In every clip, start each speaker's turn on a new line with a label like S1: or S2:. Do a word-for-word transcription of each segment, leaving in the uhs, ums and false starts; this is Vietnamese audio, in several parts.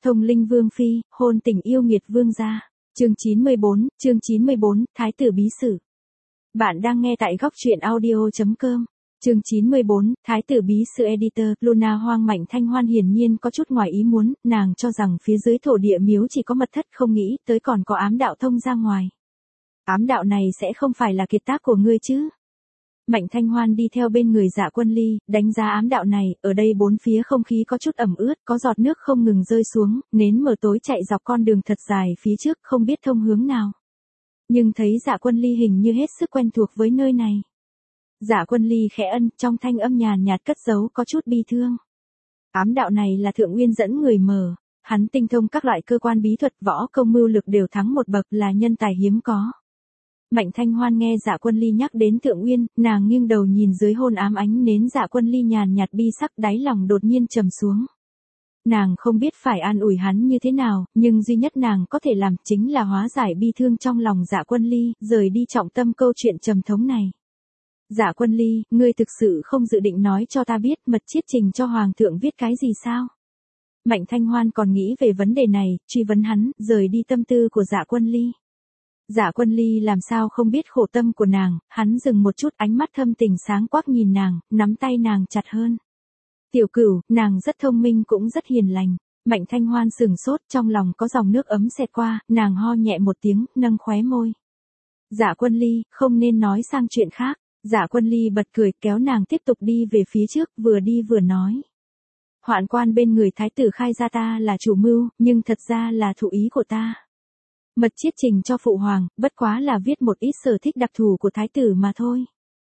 S1: Thông linh vương phi, hôn tình yêu nghiệt vương gia. Chương chín mươi bốn, chương chín mươi bốn, Thái tử bí sử. Bạn đang nghe tại góc truyện audio chấm com. Chương chín mươi bốn, Thái tử bí sử editor, Luna Hoang. Mạnh Thanh Hoan hiển nhiên có chút ngoài ý muốn, nàng cho rằng phía dưới thổ địa miếu chỉ có mật thất, không nghĩ tới còn có ám đạo thông ra ngoài. Ám đạo này sẽ không phải là kiệt tác của ngươi chứ? Mạnh Thanh Hoan đi theo bên người Dạ Quân Ly, đánh giá ám đạo này, ở đây bốn phía không khí có chút ẩm ướt, có giọt nước không ngừng rơi xuống, nến mờ tối chạy dọc con đường thật dài phía trước không biết thông hướng nào. Nhưng thấy Dạ Quân Ly hình như hết sức quen thuộc với nơi này. Dạ Quân Ly khẽ ân, trong thanh âm nhàn nhạt cất giấu có chút bi thương. Ám đạo này là Thượng Uyên dẫn người mở, hắn tinh thông các loại cơ quan bí thuật, võ công mưu lực đều thắng một bậc, là nhân tài hiếm có. Mạnh Thanh Hoan nghe Dạ Quân Ly nhắc đến Thượng Uyên, nàng nghiêng đầu nhìn dưới hôn ám ánh nến Dạ Quân Ly nhàn nhạt bi sắc, đáy lòng đột nhiên trầm xuống. Nàng không biết phải an ủi hắn như thế nào, nhưng duy nhất nàng có thể làm chính là hóa giải bi thương trong lòng Dạ Quân Ly, rời đi trọng tâm câu chuyện trầm thống này. Dạ Quân Ly, ngươi thực sự không dự định nói cho ta biết mật chiết trình cho Hoàng thượng viết cái gì sao? Mạnh Thanh Hoan còn nghĩ về vấn đề này, truy vấn hắn, rời đi tâm tư của Dạ Quân Ly. Dạ Quân Ly làm sao không biết khổ tâm của nàng, hắn dừng một chút, ánh mắt thâm tình sáng quắc nhìn nàng, nắm tay nàng chặt hơn. Tiểu Cửu, nàng rất thông minh cũng rất hiền lành. Mạnh Thanh Hoan sừng sốt, trong lòng có dòng nước ấm xẹt qua, nàng ho nhẹ một tiếng, nâng khóe môi. Dạ Quân Ly, không nên nói sang chuyện khác. Dạ Quân Ly bật cười, kéo nàng tiếp tục đi về phía trước, vừa đi vừa nói. Hoạn quan bên người thái tử khai ra ta là chủ mưu, nhưng thật ra là thụ ý của ta. Mật chiết trình cho phụ hoàng, bất quá là viết một ít sở thích đặc thù của thái tử mà thôi.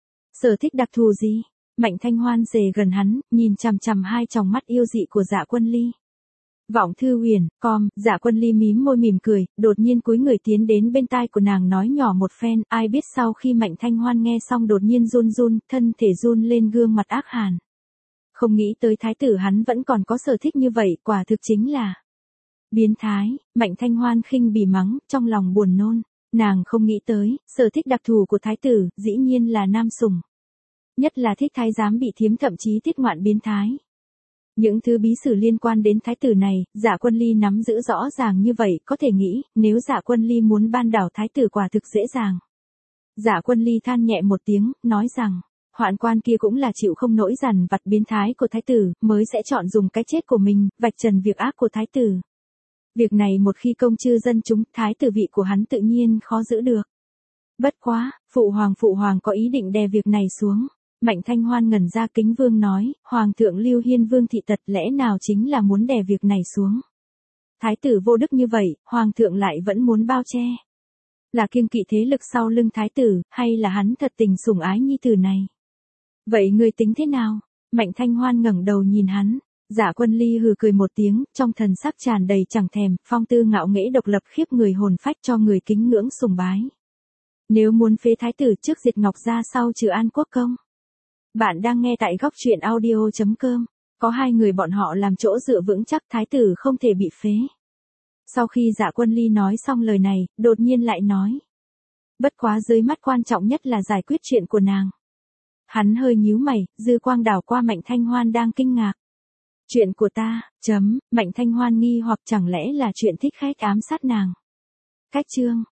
S1: Sở thích đặc thù gì? Mạnh Thanh Hoan rề gần hắn, nhìn chằm chằm hai tròng mắt yêu dị của Dạ Quân Ly. Vọng Thư Huyền, com, Dạ Quân Ly mím môi mỉm cười, đột nhiên cúi người tiến đến bên tai của nàng nói nhỏ một phen, ai biết sau khi Mạnh Thanh Hoan nghe xong đột nhiên run run, thân thể run lên, gương mặt ác hàn. Không nghĩ tới thái tử hắn vẫn còn có sở thích như vậy, quả thực chính là biến thái. Mạnh Thanh Hoan khinh bỉ mắng, trong lòng buồn nôn. Nàng không nghĩ tới, sở thích đặc thù của thái tử, dĩ nhiên là nam sủng. Nhất là thích thái giám bị thiếm, thậm chí tiết ngoạn biến thái. Những thứ bí sử liên quan đến thái tử này, Dạ Quân Ly nắm giữ rõ ràng như vậy, có thể nghĩ, nếu Dạ Quân Ly muốn ban đảo thái tử quả thực dễ dàng. Dạ Quân Ly than nhẹ một tiếng, nói rằng, hoạn quan kia cũng là chịu không nổi dằn vặt biến thái của thái tử, mới sẽ chọn dùng cái chết của mình, vạch trần việc ác của thái tử. Việc này một khi công chư dân chúng, thái tử vị của hắn tự nhiên khó giữ được. Bất quá, phụ hoàng phụ hoàng có ý định đè việc này xuống. Mạnh Thanh Hoan ngẩn ra, Kính Vương nói, Hoàng thượng Lưu Hiên Vương thị tật lẽ nào chính là muốn đè việc này xuống. Thái tử vô đức như vậy, Hoàng thượng lại vẫn muốn bao che. Là kiêng kỵ thế lực sau lưng thái tử, hay là hắn thật tình sủng ái nhi tử này? Vậy ngươi tính thế nào? Mạnh Thanh Hoan ngẩng đầu nhìn hắn. Dạ Quân Ly hừ cười một tiếng, trong thần sắc tràn đầy chẳng thèm, phong tư ngạo nghễ độc lập khiếp người hồn phách, cho người kính ngưỡng sùng bái. Nếu muốn phế thái tử trước diệt Ngọc gia sau trừ An Quốc công. Bạn đang nghe tại góc truyện audio chấm com. Có hai người bọn họ làm chỗ dựa vững chắc, thái tử không thể bị phế. Sau khi Dạ Quân Ly nói xong lời này, đột nhiên lại nói. Bất quá dưới mắt quan trọng nhất là giải quyết chuyện của nàng. Hắn hơi nhíu mày, dư quang đảo qua Mạnh Thanh Hoan đang kinh ngạc. Chuyện của ta, chấm, Mạnh Thanh Hoan nghi hoặc chẳng lẽ là chuyện thích khách ám sát nàng. Cách chương,